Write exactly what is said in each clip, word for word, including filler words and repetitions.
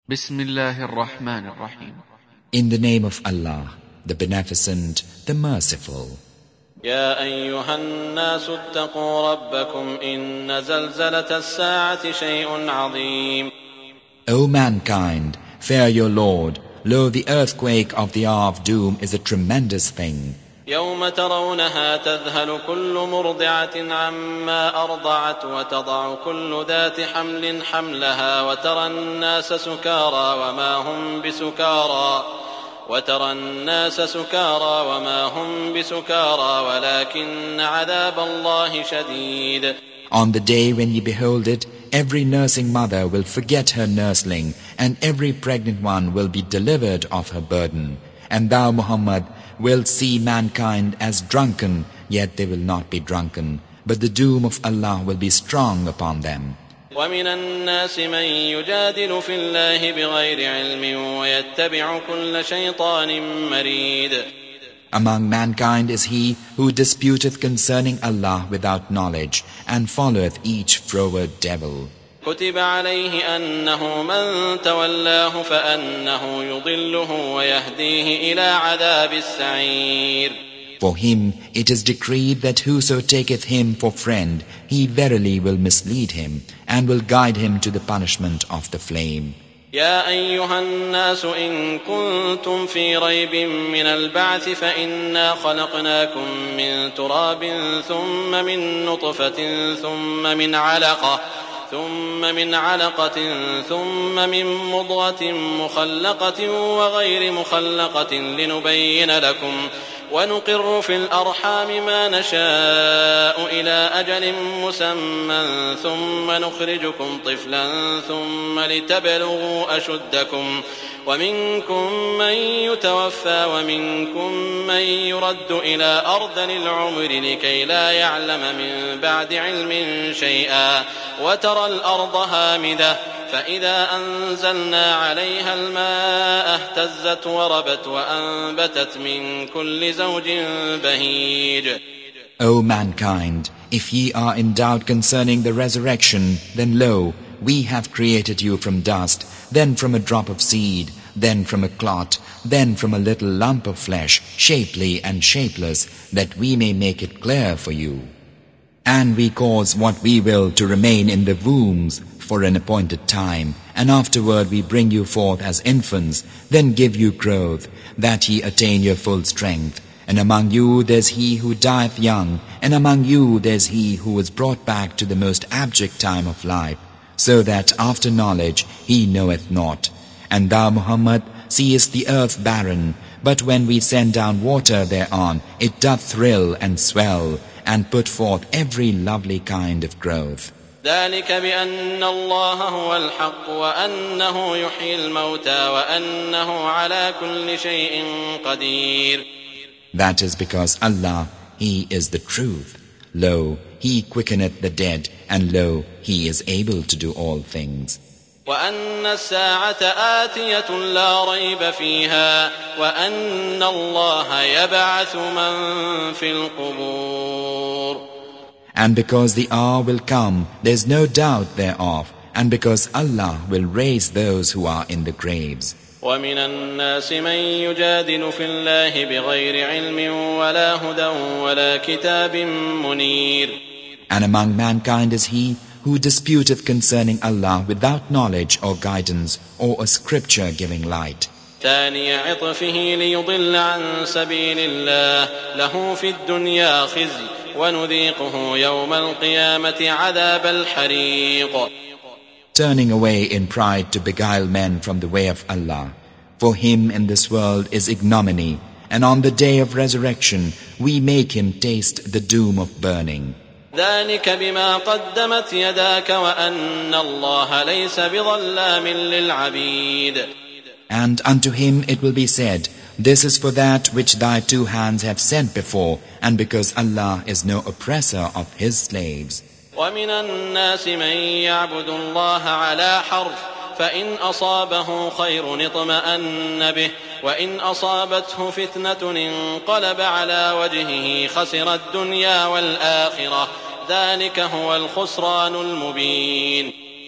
Bismillahir Rahmanir Rahim. In the name of Allah, the Beneficent, the Merciful. يا أيها الناس اتقوا ربكم إن زلزلة الساعة شيء عظيم. O mankind, fear your Lord. Lo, the earthquake of the hour of doom is a tremendous thing. يوم ترونها تذهل كل مرضعة عما أرضعت وتضع كل ذات حمل حملها وترى الناس سكارى وما هم بسكارى وترى الناس سكارى وما هم بسكارى ولكن عذاب الله شديد. On the day when ye behold it, every nursing mother will forget her nursling, and every pregnant one will be delivered of her burden. And thou, Muhammad, will see mankind as drunken, yet they will not be drunken, but the doom of Allah will be strong upon them. ومن الناس من يجادل في الله بغير علم ويتبع كل شيطان مريد. Among mankind is he who disputeth concerning Allah without knowledge, and followeth each froward devil. كتب عليه أنه من تولاه فأنه يضله ويهديه إلى عذاب السعير. For him it is decreed that whoso taketh him for friend, he verily will mislead him, and will guide him to the punishment of the flame. يا أيها الناس إن كنتم في ريب من البعث فإنا خلقناكم من تراب ثم من نطفة ثم من علقة ثم من علقة ثم من مضغة مخلقة وغير مخلقة لنبين لكم ونقر في الأرحام ما نشاء إلى أجل مسمى ثم نخرجكم طفلا ثم لتبلغوا أشدكم ومنكم من يتوفى ومنكم من يرد إلى أرذل العمر لكي لا يعلم من بعد علم شيئا وترى الأرض هامدة فإذا أنزلنا عليها الماء اهتزت وربت وأنبتت من كل زوج بهيج. O mankind, if ye are in doubt concerning the resurrection, then lo, we have created you from dust, then from a drop of seed, then from a clot, then from a little lump of flesh, shapely and shapeless, that we may make it clear for you. And we cause what we will to remain in the wombs for an appointed time, and afterward we bring you forth as infants, then give you growth, that ye attain your full strength. And among you there's he who dieth young, and among you there's he who is brought back to the most abject time of life, so that after knowledge he knoweth not. And thou, Muhammad, seest the earth barren, but when we send down water thereon, it doth thrill and swell, and put forth every lovely kind of growth. ذلك بأن الله هو الحق وأنه يحيي الموتى وأنه على كل شيء قدير. That is because Allah, He is the truth. Lo, He quickeneth the dead, and lo, He is able to do all things. وأن الساعة آتية لا ريب فيها وأن الله يبعث من في القبور. And because the hour will come, there is no doubt thereof, and because Allah will raise those who are in the graves. ومن الناس من يجادل في الله بغير علم ولا هدى ولا كتاب منير. And among mankind is he who disputeth concerning Allah without knowledge or guidance or a scripture giving light. ثاني عطفه ليضل عن سبيل الله له في الدنيا خزي ونذيقه يوم القيامة عذاب الحريق. Turning away in pride to beguile men from the way of Allah. For him in this world is ignominy, and on the day of resurrection we make him taste the doom of burning. ذلك بما قدمت يداك وأن الله ليس بظلام للعبيد. And unto him it will be said, this is for that which thy two hands have sent before, and because Allah is no oppressor of his slaves. ومن الناس من يعبد الله على حرف فإن أصابه خير اطمأن به وإن أصابته فتنة انقلب على وجهه خسر الدنيا والآخرة ذلك هو الخسران المبين.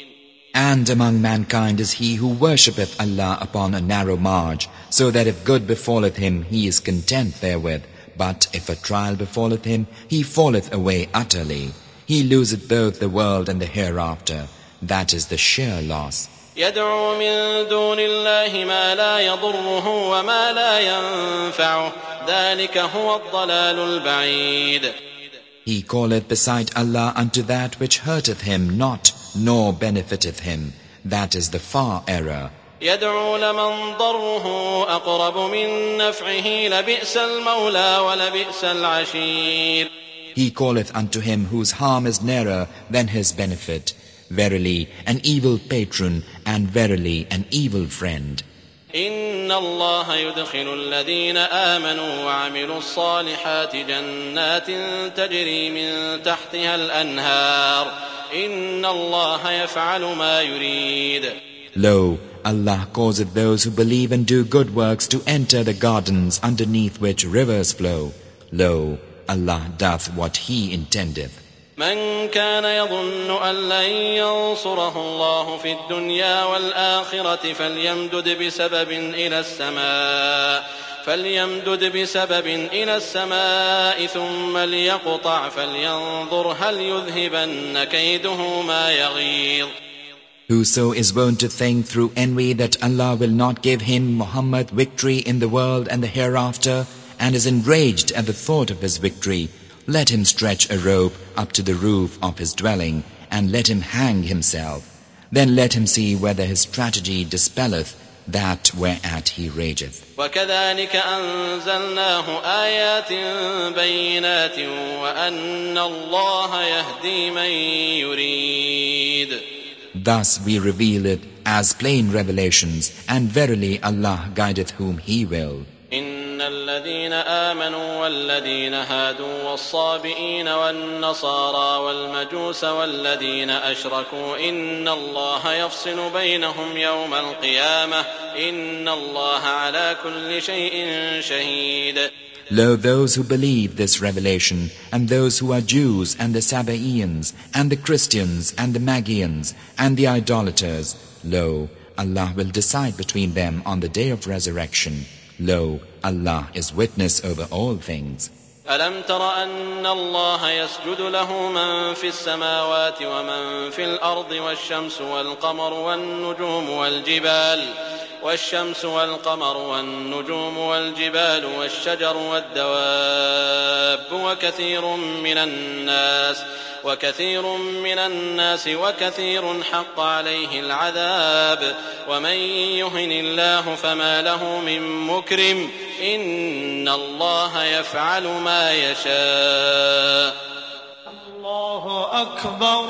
And among mankind is he who worshippeth Allah upon a narrow marge, so that if good befalleth him, he is content therewith. But if a trial befalleth him, he falleth away utterly. He loseth both the world and the hereafter. That is the sheer loss. يدعو من دون الله ما لا يضره وما لا ينفعه ذلك هو الضلال البعيد. He calleth beside Allah unto that which hurteth him not, nor benefiteth him. That is the far error. يدعو لمن ضره أقرب من نفعه لبئس المولى ولبئس العشير. He calleth unto him whose harm is nearer than his benefit. Verily, an evil patron, and verily, an evil friend. إن الله يدخل الذين آمنوا وعملوا الصالحات جنات تجري من تحتها الأنهار إن الله يفعل ما يريد. Lo, Allah causeth those who believe and do good works to enter the gardens underneath which rivers flow. Lo, Allah doth what He intendeth. من كان يظن أن لن ينصره الله في الدنيا والآخرة فليمدد بسبب إلى السماء فليمدد بسبب إلى السماء ثم ليقطع فلينظر هل يذهبن كيده ما يغيظ. Whoso is wont to think through envy that Allah will not give him, Muhammad, victory in the world and the hereafter, and is enraged at the thought of his victory, let him stretch a rope up to the roof of his dwelling, and let him hang himself. Then let him see whether his strategy dispelleth that whereat he rageth. وَكَذَلِكَ أَنزَلْنَاهُ آيَاتٍ بَيِّنَاتٍ وَأَنَّ اللَّهَ يَهْدِي مَن يُرِيدُ. Thus we reveal it as plain revelations, and verily Allah guideth whom He will. إن الذين آمنوا والذين هادوا والصابئين والنصارى والمجوس والذين أشركوا إن الله يفصل بينهم يوم القيامة إن الله على كل شيء شهيد. Lo, those who believe this revelation, and those who are Jews, and the Sabaeans, and the Christians, and the Magians, and the idolaters, lo, Allah will decide between them on the day of resurrection. Lo, Allah is witness over all things. ألم تر أن الله يسجد له من في السماوات ومن في الأرض والشمس والقمر والنجوم والجبال والشمس والقمر والنجوم والجبال والشجر والدواب وكثير من الناس وكثير من الناس وكثير حق عليه العذاب ومن يهن الله فما له من مكرم إن الله يفعل ما يشاء. الله أكبر.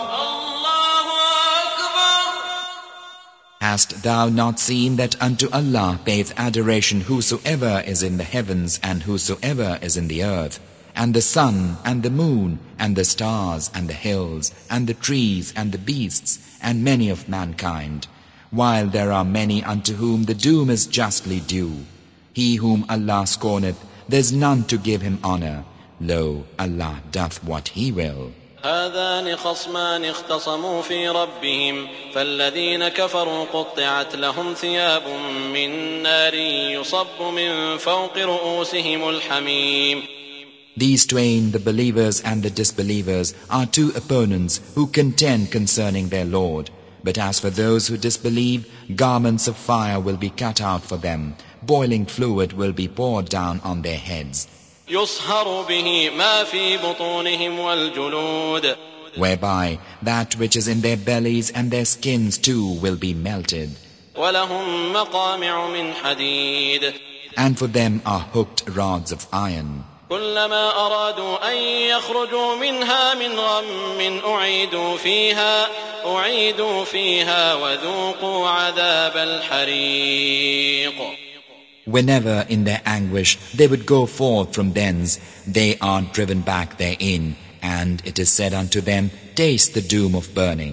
Hast thou not seen that unto Allah payeth adoration whosoever is in the heavens and whosoever is in the earth, and the sun and the moon and the stars and the hills and the trees and the beasts and many of mankind, while there are many unto whom the doom is justly due. He whom Allah scorneth, there is none to give him honor. Lo, Allah doth what He will. هذان خصمان اختصموا في ربهم فالذين كفروا قطعت لهم ثياب من نار يصب من فوق رؤوسهم الحميم. These twain, the believers and the disbelievers, are two opponents who contend concerning their Lord. But as for those who disbelieve, garments of fire will be cut out for them. Boiling fluid will be poured down on their heads, يصهر به ما في بطونهم والجلود. whereby that which is in their bellies and their skins too will be melted. ولهم مقامع من حديد. And for them are hooked rods of iron. كلما أرادوا أن يخرجوا منها من غم أعيدوا فيها أعيدوا فيها وذوقوا عذاب الحريق. Whenever in their anguish they would go forth from thence, they are driven back therein, and it is said unto them, taste the doom of burning.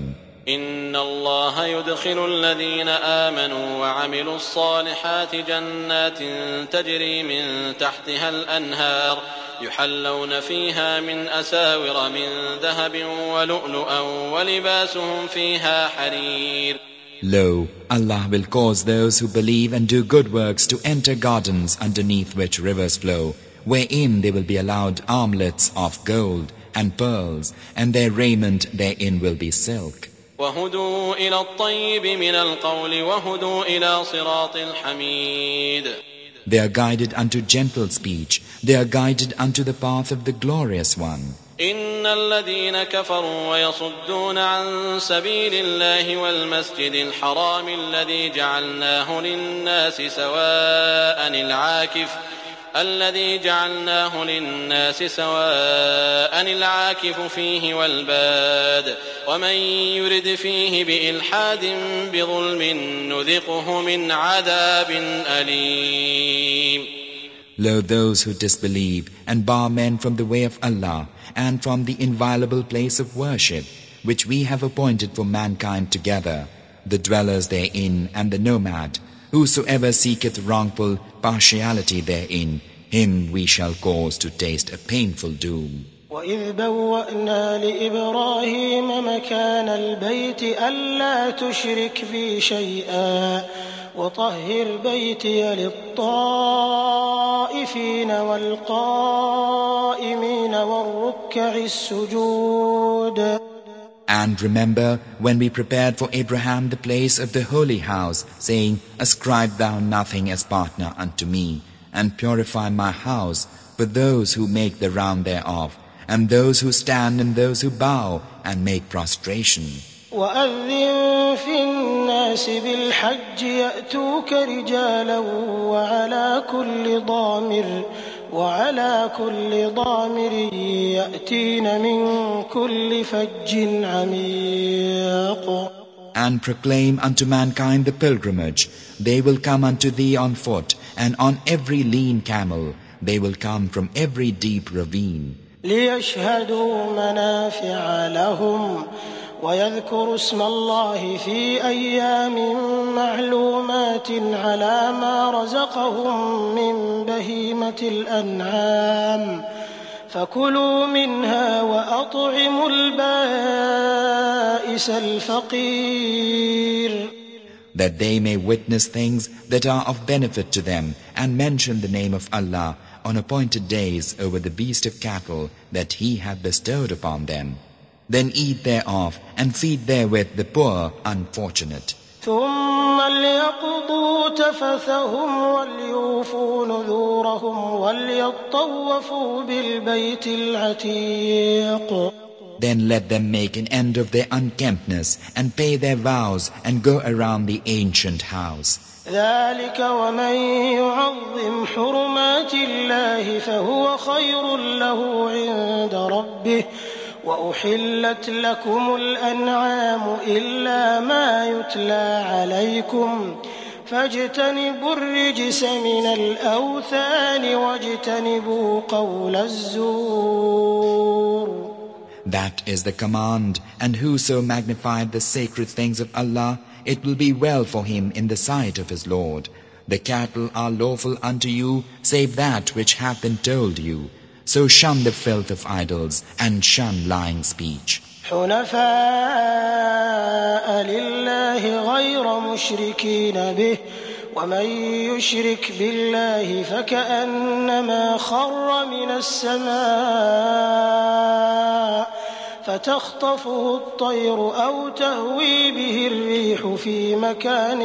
إن الله يدخل الذين آمنوا وعملوا الصالحات جنات تجري من تحتها الأنهار يحلون فيها من أساور من ذهب ولؤلؤا ولباسهم فيها حرير. Lo, Allah will cause those who believe and do good works to enter gardens underneath which rivers flow, wherein they will be allowed armlets of gold and pearls, and their raiment therein will be silk. وهدوا إلى الطيب من القول وهدوا إلى صراط الحميد. They are guided unto gentle speech, they are guided unto the path of the glorious one. إن الذين كفروا ويصدون عن سبيل الله والمسجد الحرام الذي جعلناه للناس سواء العاكف الذي جعلناه للناس سواء العاكف فيه والباد ومن يرد فيه بإلحاد بظلم نذقه من عذاب أليم. Lo, those who disbelieve and bar men from the way of Allah and from the inviolable place of worship, which we have appointed for mankind together, the dwellers therein and the nomad, whosoever seeketh wrongful partiality therein, him we shall cause to taste a painful doom. وإذ بوأنا لإبراهيم مكان البيت ألا تشرك بي شيئا وطهر بيتي للطائفين والقائمين والركع السجود. And remember when we prepared for Abraham the place of the holy house, saying, Ascribe thou nothing as partner unto me, and purify my house for those who make the round thereof, and those who stand and those who bow and make prostration. وأذن في الناس بالحج يأتوك رجالا وعلى كل ضامر وعلى كل ضامر يأتين من كل فج عميق. And proclaim unto mankind the pilgrimage. They will come unto thee on foot, and on every lean camel. They will come from every deep ravine. ليشهدوا منافع لهم ويذكروا اسم الله في أيام معلومات على ما رزقهم من بهيمة الأنعام فكلوا منها وأطعموا البائس الفقير. That they may witness things that are of benefit to them and mention the name of Allah on appointed days over the beast of cattle that He hath bestowed upon them. Then eat thereof and feed therewith the poor unfortunate. ثم ليقضوا تفثهم وليوفوا نذورهم وليطوفوا بالبيت العتيق. Then let them make an end of their unkemptness and pay their vows and go around the ancient house. ذلك ومن يعظم حرمات الله فهو خير له عند ربه وأحلت لكم الأنعام إلا ما يتلى عليكم فاجتنبوا الرجس من الأوثان واجتنبوا قول الزور. That is the command, and whoso magnified the sacred things of Allah, it will be well for him in the sight of his Lord. The cattle are lawful unto you, save that which hath been told you. So shun the filth of idols, and shun lying speech. حنفاء لله غير مشركين به ومن يشرك بالله فكأنما خر من السماء فتخطفه الطير أو تهوي به الريح في مكان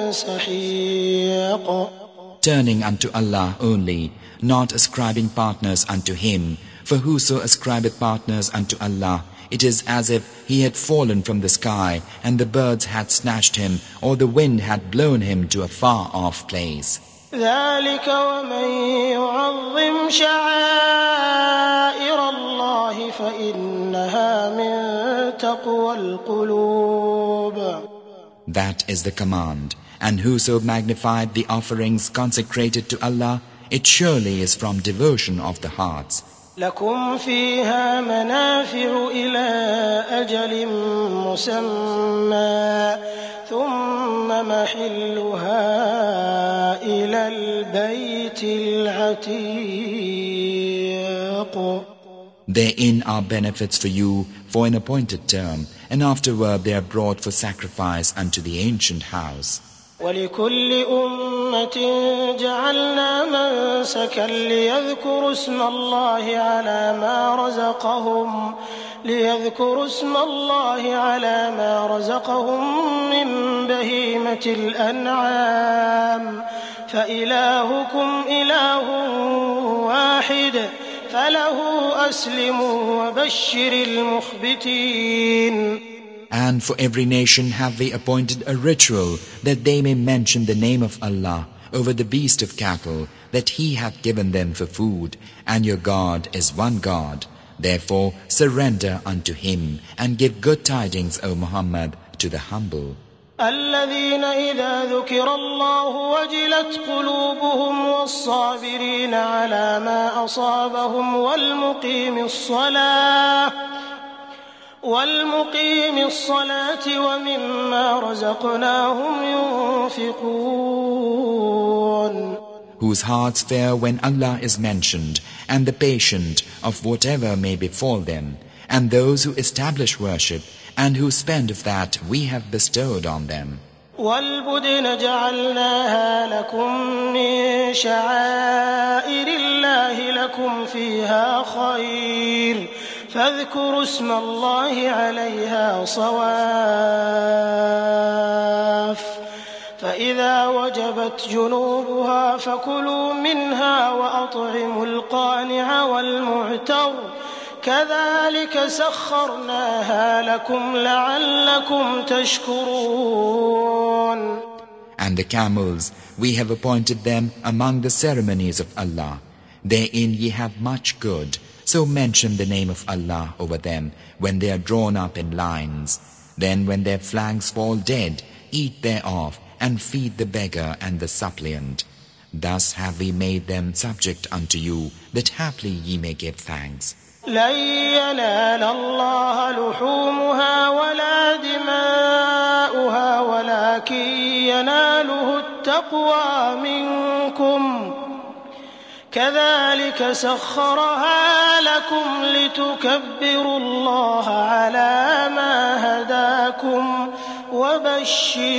سحيق. Turning unto Allah only, not ascribing partners unto Him, for whoso ascribeth partners unto Allah, it is as if he had fallen from the sky, and the birds had snatched him, or the wind had blown him to a far-off place. ذلك ومن يعظم شعائر الله فإنها من تقوى القلوب. That is the command. And whoso magnified the offerings consecrated to Allah, it surely is from devotion of the hearts. لكم فيها منافع إلى أجل مسمى ثم محلها إلى البيت العتيق. Therein are benefits for you for an appointed term, and afterward they are brought for sacrifice unto the ancient house. ولكل أمة جعلنا منسكا ليذكروا اسم الله على ما رزقهم ليذكروا اسم الله على ما رزقهم من بهيمة الأنعام فإلهكم إله واحد فله أسلموا وبشر المخبتين. And for every nation have we appointed a ritual, that they may mention the name of Allah over the beast of cattle, that He hath given them for food, and your God is one God. Therefore surrender unto Him, and give good tidings, O Muhammad, to the humble. الذين إذا ذكر الله وجلت قلوبهم والصابرين على ما أصابهم والمقيم الصلاة والمقيم الصلاة ومما رزقناهم ينفقون. Whose hearts fear when Allah is mentioned, and the patient of whatever may befall them, and those who establish worship, and who spend of that we have bestowed on them. والبدن جعلناها لكم من شعائر الله لكم فيها خير فاذكروا اسم الله عليها صواف فإذا وجبت جنوبها فكلوا منها وأطعموا القانع والمعتر كذلك سخرناها لكم لعلكم تشكرون. And the camels, we have appointed them among the ceremonies of Allah. Therein ye have much good. So mention the name of Allah over them when they are drawn up in lines. Then when their flanks fall dead, eat thereof and feed the beggar and the suppliant. Thus have we made them subject unto you, that haply ye may give thanks. لن ينال الله لحومها ولا دماؤها ولكن يناله التقوى منكم كذلك سخرها لكم لتكبروا الله على ما هداكم وبشر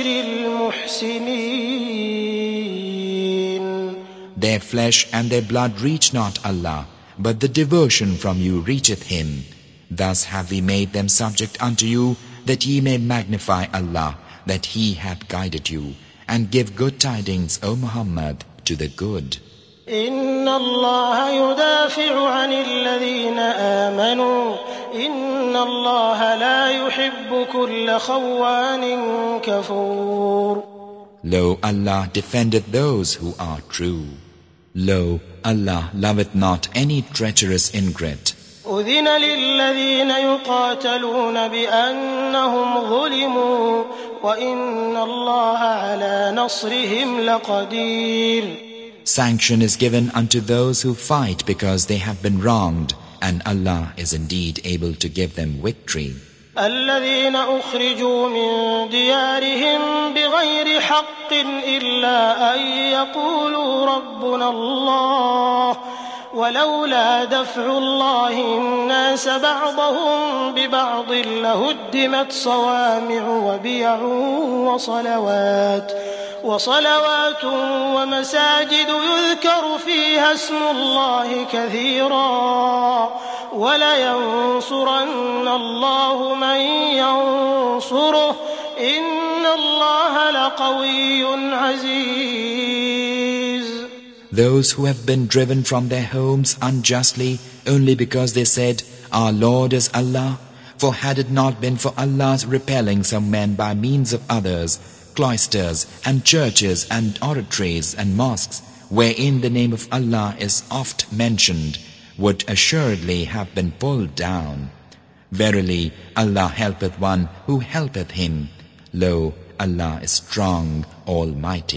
المحسنين. Their flesh and their blood reach not Allah, but the devotion from you reacheth Him. Thus have we made them subject unto you, that ye may magnify Allah, that He hath guided you, and give good tidings, O Muhammad, to the good. إن الله يدافع عن الذين آمنوا إن الله لا يحب كل خوان كفور. Lo, Allah defendeth those who are true. Lo, Allah loveth not any treacherous ingrate. أذن للذين يقاتلون بأنهم ظلموا وإن الله على نصرهم لقدير. Sanction is given unto those who fight because they have been wronged, and Allah is indeed able to give them victory. الذين أخرجوا من ديارهم بغير حق إلا أن يقولوا ربنا الله ولولا دفع الله الناس بعضهم ببعض لهدمت صوامع وبيع وصلوات وصلوات ومساجد يذكر فيها اسم الله كثيرا ولينصرن الله من ينصره إن الله لقوي عزيز. Those who have been driven from their homes unjustly only because they said, Our Lord is Allah, for had it not been for Allah's repelling some men by means of others, cloisters and churches and oratories and mosques, wherein the name of Allah is oft mentioned, would assuredly have been pulled down. Verily, Allah helpeth one who helpeth him. Lo, Allah is strong, almighty.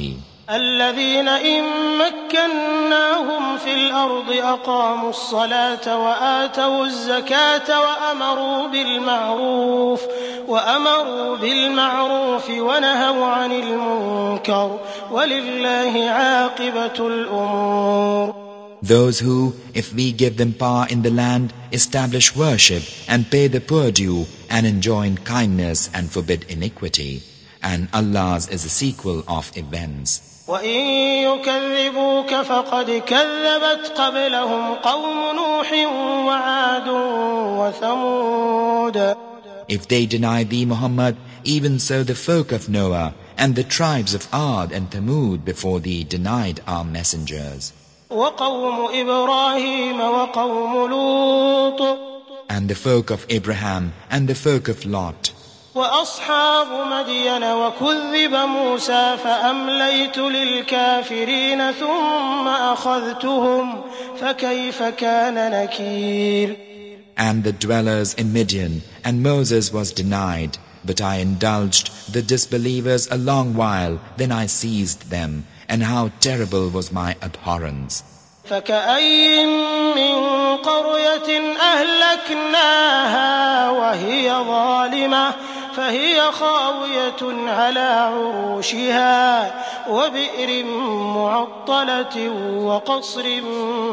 الذين إن مكناهم في الأرض أقاموا الصلاة وآتوا الزكاة وأمروا بالمعروف وأمروا بالمعروف ونهوا عن المنكر ولله عاقبة الأمور. Those who, if we give them power in the land, establish worship and pay the poor due and enjoin kindness and forbid iniquity. And Allah's is a sequel of events. وَإِن يُكَذِّبُوكَ فَقَدْ كَذَّبَتْ قَبْلَهُمْ قَوْمُ نُوحٍ وَعَادٌ وَثَمُودَ. If they deny thee, Muhammad, even so the folk of Noah and the tribes of Ad and Thamud before thee denied our messengers. وَقَوْمُ إِبْرَاهِيمَ وَقَوْمُ لُوطٍ. And the folk of Abraham and the folk of Lot. وأصحاب مدين وكذب موسى فأمليت للكافرين ثم أخذتهم فكيف كان نكير. And the dwellers in Midian, and Moses was denied, but I indulged the disbelievers a long while, then I seized them, and how terrible was my abhorrence. فكأين من قرية أهلكناها وهي ظالمة فهي خاوية على عروشها وبئر معطلة وقصر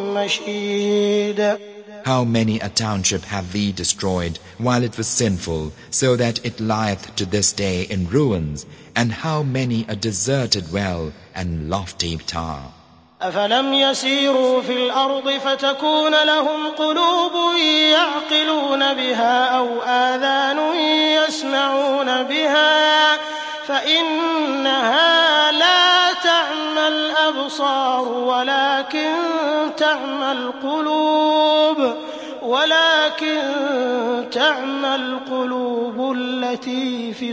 مشيد. How many a township have we destroyed while it was sinful, so that it lieth to this day in ruins, and how many a deserted well and lofty tower. أفلم يسيروا في الأرض فتكون لهم قلوب يعقلون بها أو آذان يسمعون بها فإنها لا تعمى الأبصار ولكن تعمى القلوب ولكن تعمى القلوب التي في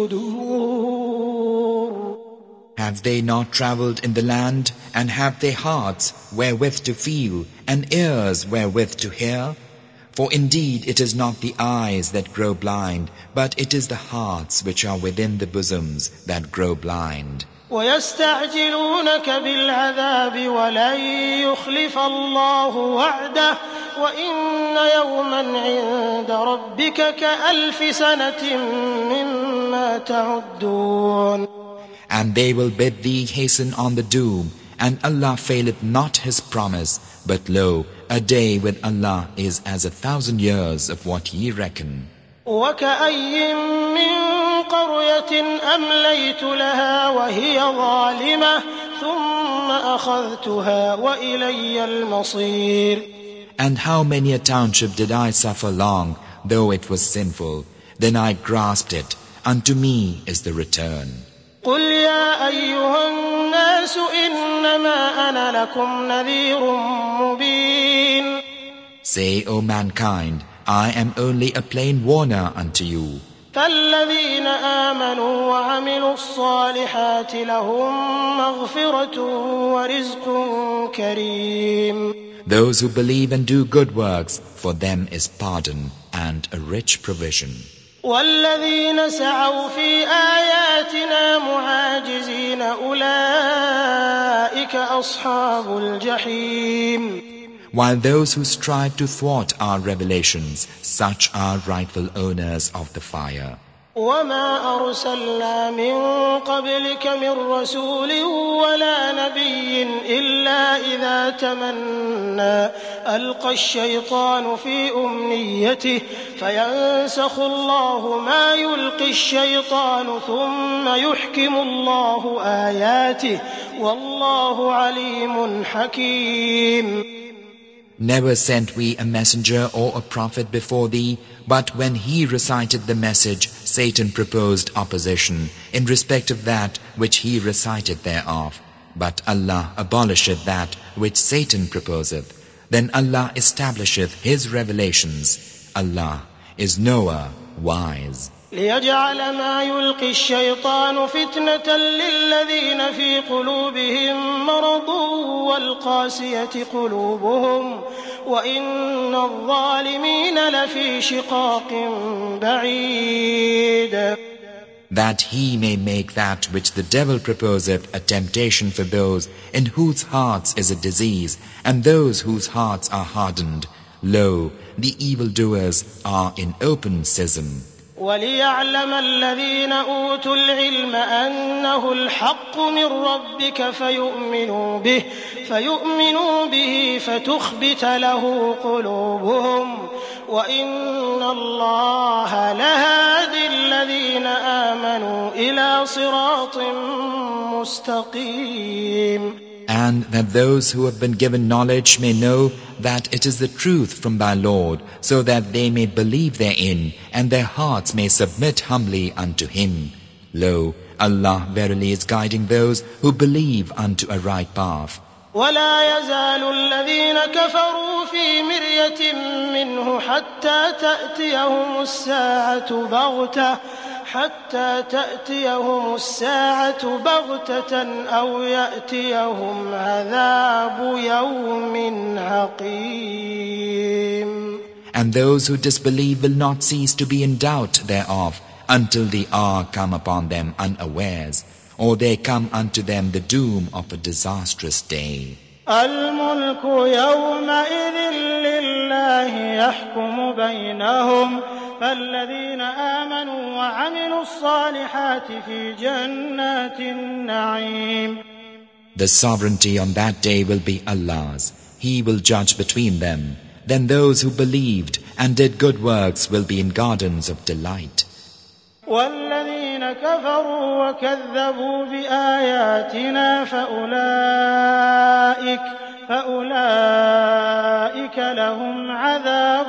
الصدور. Have they not travelled in the land, and have they hearts wherewith to feel, and ears wherewith to hear? For indeed it is not the eyes that grow blind, but it is the hearts which are within the bosoms that grow blind. وَيَسْتَعْجِلُونَكَ بِالْعَذَابِ وَلَن يُخْلِفَ اللَّهُ وَعْدَهُ وَإِنَّ يَوْمًا عِندَ رَبِّكَ كَأَلْفِ سَنَةٍ مِّمَّا تَعُدُّونَ. And they will bid thee hasten on the doom, and Allah faileth not His promise, but lo, a day with Allah is as a thousand years of what ye reckon. وَكَأَيٍّ مِّن قَرْيَةٍ أَمْلَيْتُ لَهَا وَهِيَ ظَالِمَةٌ ثُمَّ أَخَذْتُهَا وَإِلَيَّ الْمَصِيرُ. And how many a township did I suffer long, though it was sinful, then I grasped it, unto me is the return. قُلْ يَا أَيُّهَا النَّاسُ إِنَّمَا أَنَا لَكُمْ نَذِيرٌ مُبِينٌ. Say, O mankind, I am only a plain warner unto you. فَالَّذِينَ آمَنُوا وَعَمِلُوا الصَّالِحَاتِ لَهُم مَّغْفِرَةٌ وَرِزْقٌ كَرِيمٌ. Those who believe and do good works, for them is pardon and a rich provision. وَالَّذِينَ سَعَوْا فِي آيَاتِنَا مُعَاجِزِينَ أُولَئِكَ أَصْحَابُ الْجَحِيمِ. While those who strive to thwart our revelations, such are rightful owners of the fire. وَمَا أَرْسَلْنَا مِن قَبْلِكَ مِن رَّسُولٍ وَلَا نَبِيٍّ إِلَّا إِذَا تَمَنَّىٰ أَلْقَى الشَّيْطَانُ فِي أُمْنِيَّتِهِ فَيَنسَخُ اللَّهُ مَا يُلْقِي الشَّيْطَانُ ثُمَّ يُحْكِمُ اللَّهُ آيَاتِهِ وَاللَّهُ عَلِيمٌ حَكِيمٌ. Never sent we a messenger or a prophet before thee, but when he recited the message, Satan proposed opposition in respect of that which he recited thereof. But Allah abolisheth that which Satan proposeth. Then Allah establisheth His revelations. Allah is knower, wise. ليجعل ما يلقي الشيطان فتنة للذين في قلوبهم مرض والقاسية قلوبهم وإن الظالمين لفي شقاق بعيد. that he may make that which the devil proposeth a temptation for those in whose hearts is a disease, and those whose hearts are hardened. Lo, the evildoers are in open schism. وَلِيَعْلَمَ الَّذِينَ أُوتُوا الْعِلْمَ أَنَّهُ الْحَقُّ مِنْ رَبِّكَ فَيُؤْمِنُوا بِهِ فَيُؤْمِنُوا بِهِ فَتُخْبِتَ لَهُ قُلُوبُهُمْ وَإِنَّ اللَّهَ لَهَادِي الَّذِينَ آمَنُوا إِلَى صِرَاطٍ مُسْتَقِيمٍ. And that those who have been given knowledge may know that it is the truth from thy Lord, so that they may believe therein, and their hearts may submit humbly unto Him. Lo, Allah verily is guiding those who believe unto a right path. ولا يزال الذين كفروا في مرية منه حتى تأتيهم الساعة بغتة حتى تأتيهم الساعة بغتة أو يأتيهم عذاب يوم عقيم. And those who disbelieve will not cease to be in doubt thereof until the hour come upon them unawares, or there come unto them the doom of a disastrous day. الملك يومئذ لله يحكم بينهم فالذين آمنوا وعملوا الصالحات في جنات النعيم. The sovereignty on that day will be Allah's. He will judge between them. Then those who believed and did good works will be in gardens of delight. والذين كفروا وكذبوا بآياتنا فأولئك فأولئك لهم عذاب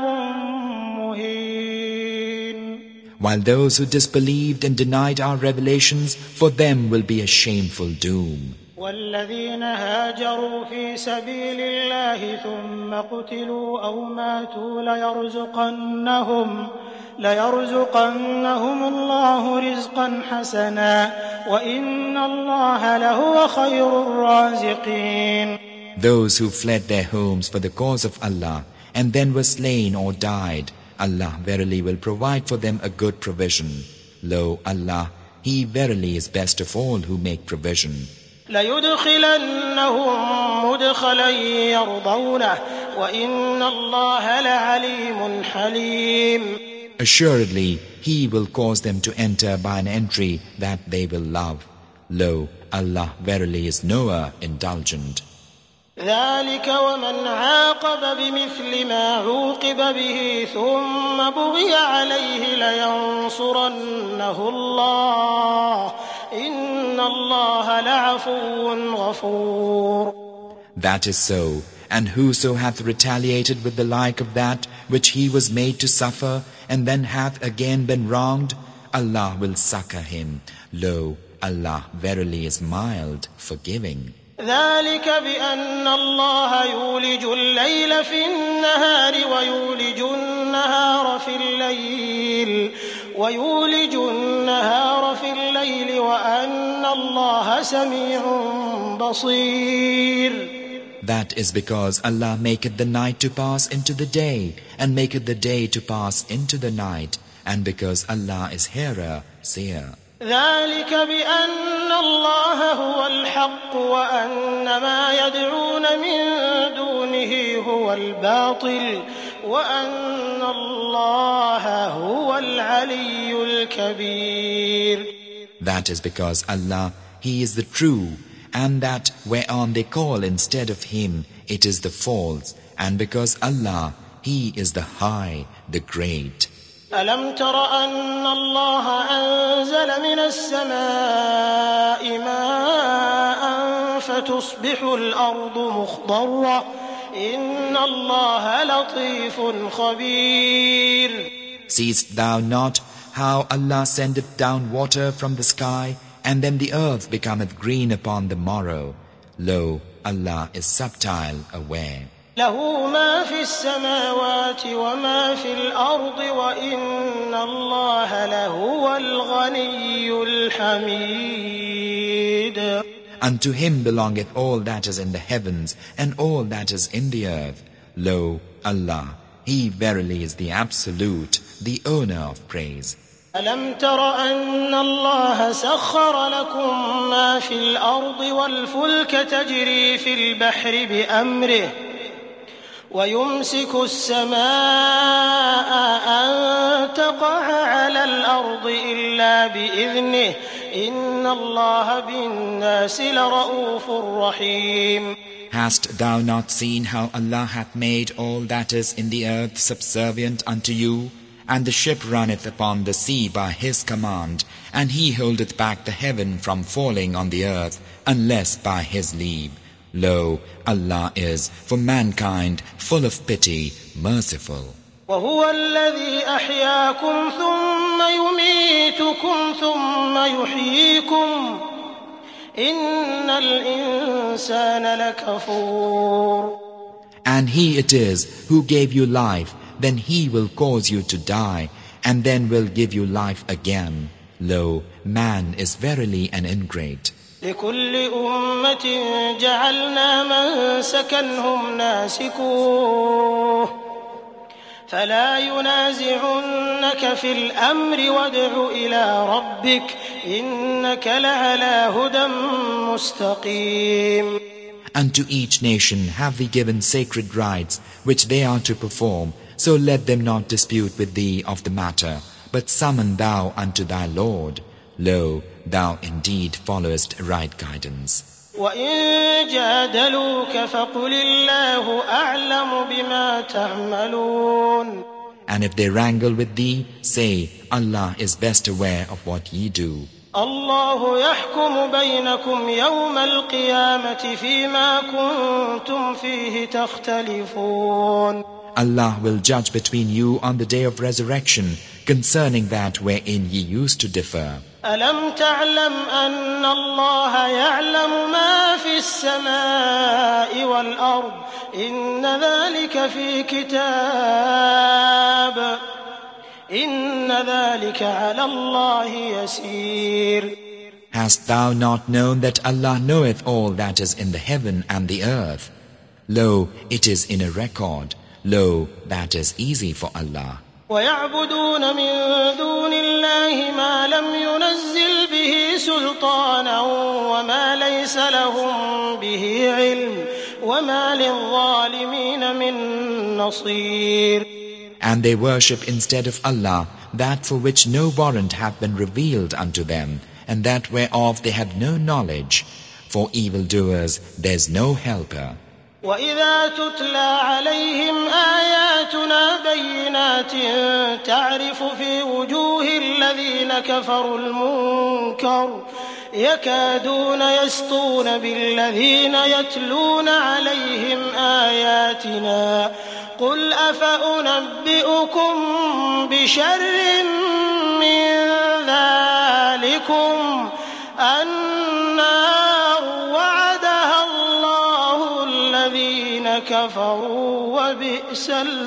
مهين. While those who disbelieved and denied our revelations, for them will be a shameful doom. والذين هاجروا في سبيل الله ثم قتلوا أو ماتوا ليرزقنهم ليرزقنهم الله رزقا حسنا وإن الله لهو خير الرازقين. Those who fled their homes for the cause of Allah and then were slain or died, Allah verily will provide for them a good provision. Lo, Allah, He verily is best of all who make provision. ليدخلنهم مدخلا يرضونه وإن الله لعليم حليم. Assuredly, He will cause them to enter by an entry that they will love. Lo, Allah verily is knower, indulgent. ذلك ومن عاقب بمثل ما عوقب به ثم بغي عليه لينصرنه الله إن الله لعفو غفور. That is so, and whoso hath retaliated with the like of that which he was made to suffer, and then hath again been wronged, Allah will succor him. Lo, Allah verily is mild, forgiving. ذلك بأن الله يولج الليل في النهار ويولج النهار في الليل ويولج النهار في الليل وأن الله سميع بصير. That is because Allah maketh the night to pass into the day, and maketh the day to pass into the night, and because Allah is hearer, seer. ذلك بأن الله هو الحق وأن ما يدعون من دونه هو الباطل وأن الله هو العلي الكبير. That is because Allah, He is the true, and that whereon they call instead of Him, it is the false, and because Allah, He is the high, the great. ألم تر أن الله أنزل من السماء ماء فتصبح الأرض مخضرة إن الله لطيف خبير. Seest thou not how Allah sendeth down water from the sky, and then the earth becometh green upon the morrow? Lo, Allah is subtile, aware. له ما في السماوات وما في الأرض وإن الله لهو الغني الحميد. Unto Him belongeth all that is in the heavens and all that is in the earth. Lo, Allah, He verily is the absolute, the owner of praise. ألم تر أن الله سخر لكم ما في الأرض والفلك تجري في البحر بأمره ويمسك السماء أن تقع على الأرض إلا بإذنه إن الله بالناس لرءوف رحيم. Hast thou not seen how Allah hath made all that is in the earth subservient unto you? And the ship runneth upon the sea by His command, and He holdeth back the heaven from falling on the earth, unless by His leave. Lo, Allah is, for mankind, full of pity, merciful. وهو الذي أحياكم ثم يميتكم ثم يحييكم إن الإنسان لكفور. And He it is who gave you life, then He will cause you to die, and then will give you life again. Lo, man is verily an ingrate. لكل أمة جعلنا منسكا هم ناسكوه فلا ينازعنك في الأمر وادع إلى ربك إنك لعلى هدى مستقيم. Unto each nation have we given sacred rites which they are to perform, so let them not dispute with thee of the matter, but summon thou unto thy Lord. Lo, thou indeed followest right guidance. وَإِن جَادَلُوكَ فَقُلِ اللَّهُ أَعْلَمُ بِمَا تَعْمَلُونَ. And if they wrangle with thee, say, Allah is best aware of what ye do. الله يحكم بينكم يوم القيامة فيما كنتم فيه تختلفون. Allah will judge between you on the day of resurrection concerning that wherein ye used to differ. ألم تعلم أن الله يعلم ما في السماء والأرض إن ذلك في كتاب إن ذلك على الله يسير. Hast thou not known that Allah knoweth all that is in the heaven and the earth? Lo, it is in a record. Lo, that is easy for Allah. ويعبدون من دون الله ما لم ينزل به سلطانا وما ليس لهم به علم وما للظالمين من نصير. And they worship instead of Allah that for which no warrant hath been revealed unto them, and that whereof they have no knowledge. For evildoers there is no helper. وَإِذَا تُتْلَى عَلَيْهِمْ آيَاتُنَا بَيِّنَاتٍ تَعْرِفُ فِي وُجُوهِ الَّذِينَ كَفَرُوا الْمُنكَرَ يَكَادُونَ يَسْطُونَ بِالَّذِينَ يَتْلُونَ عَلَيْهِمْ آيَاتِنَا قُلْ أَفَأُنَبِّئُكُم بِشَرٍّ مِّن ذَلِكُمْ النَّارُ وَعَدَهَا اللَّهُ الَّذِينَ كَفَرُوا وَبِئْسَ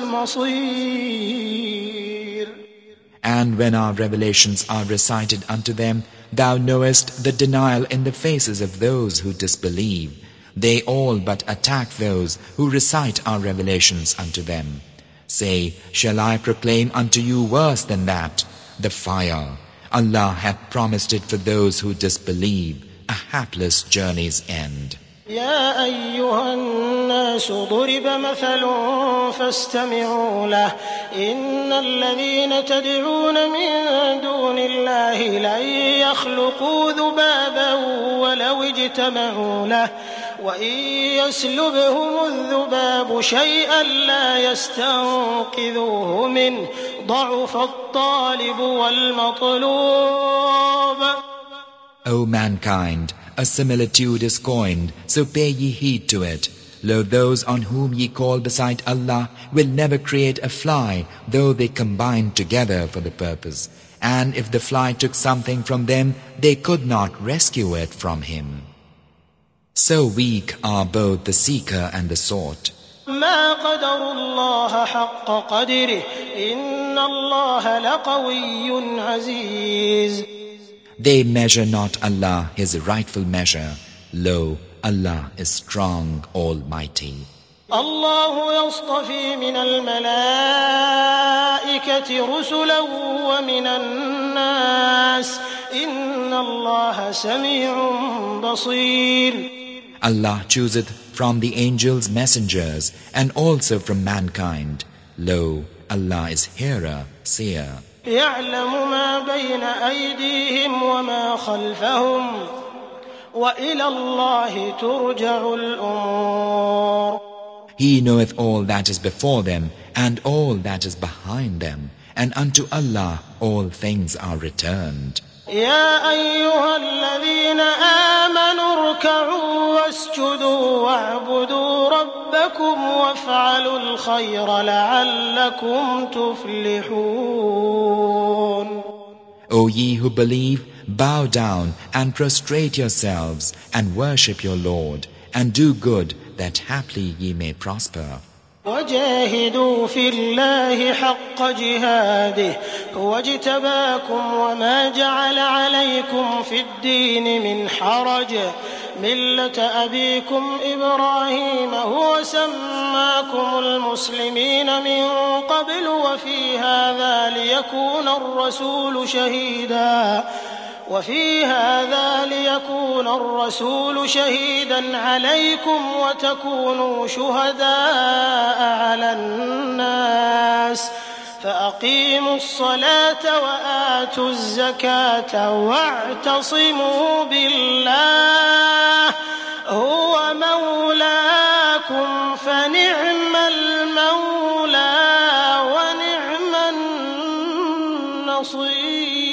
الْمَصِيرُ. And when our revelations are recited unto them, thou knowest the denial in the faces of those who disbelieve. They all but attack those who recite our revelations unto them. Say, shall I proclaim unto you worse than that? The fire. Allah hath promised it for those who disbelieve, a hapless journey's end. يا أيها الناس ضرب مثل فاستمعوا له إن الذين تدعون من دون الله لن يخلقوا ذبابا ولو اجتمعوا له وإن يسلبهم الذباب شيئا لا يستنقذوه منه ضعف الطالب والمطلوب. O mankind, a similitude is coined, so pay ye heed to it. Lo, those on whom ye call beside Allah will never create a fly, though they combine together for the purpose. And if the fly took something from them, they could not rescue it from him. So weak are both the seeker and the sought. ما قدر الله حق قدره إن الله لقوي عزيز. They measure not Allah His rightful measure. Lo, Allah is strong, almighty. الله يصطفي من الملائكة رسلا ومن الناس إن الله سميع بصير. Allah chooseth from the angels messengers and also from mankind. Lo, Allah is hearer, seer. يعلم ما بين أيديهم وما خلفهم وإلى الله ترجع الأمور. He knoweth all that is before them and all that is behind them, and unto Allah all things are returned. يا أيها الذين آمنوا اركعوا واسجدوا واعبدوا ربكم وافعلوا الخير لعلكم تفلحون. O ye who believe, bow down and prostrate yourselves and worship your Lord, and do good that haply ye may prosper. وجاهدوا في الله حق جهاده هو اجتباكم وما جعل عليكم في الدين من حرج ملة أبيكم إبراهيم هو سماكم المسلمين من قبل وفي هذا ليكون الرسول شهيدا وفي هذا ليكون الرسول شهيدا عليكم وتكونوا شهداء على الناس فأقيموا الصلاة وآتوا الزكاة واعتصموا بالله هو مولاكم فنعم المولى ونعم النصير.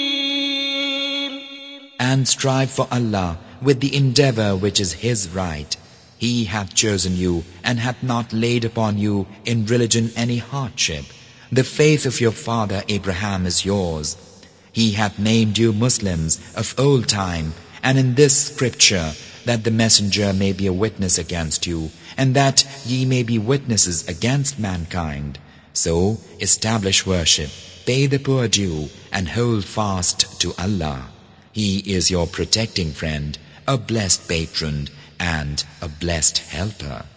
And strive for Allah with the endeavor which is His right. He hath chosen you and hath not laid upon you in religion any hardship. The faith of your father Abraham is yours. He hath named you Muslims of old time, and in this scripture, that the messenger may be a witness against you, and that ye may be witnesses against mankind. So establish worship, pay the poor due, and hold fast to Allah. He is your protecting friend, a blessed patron, and a blessed helper.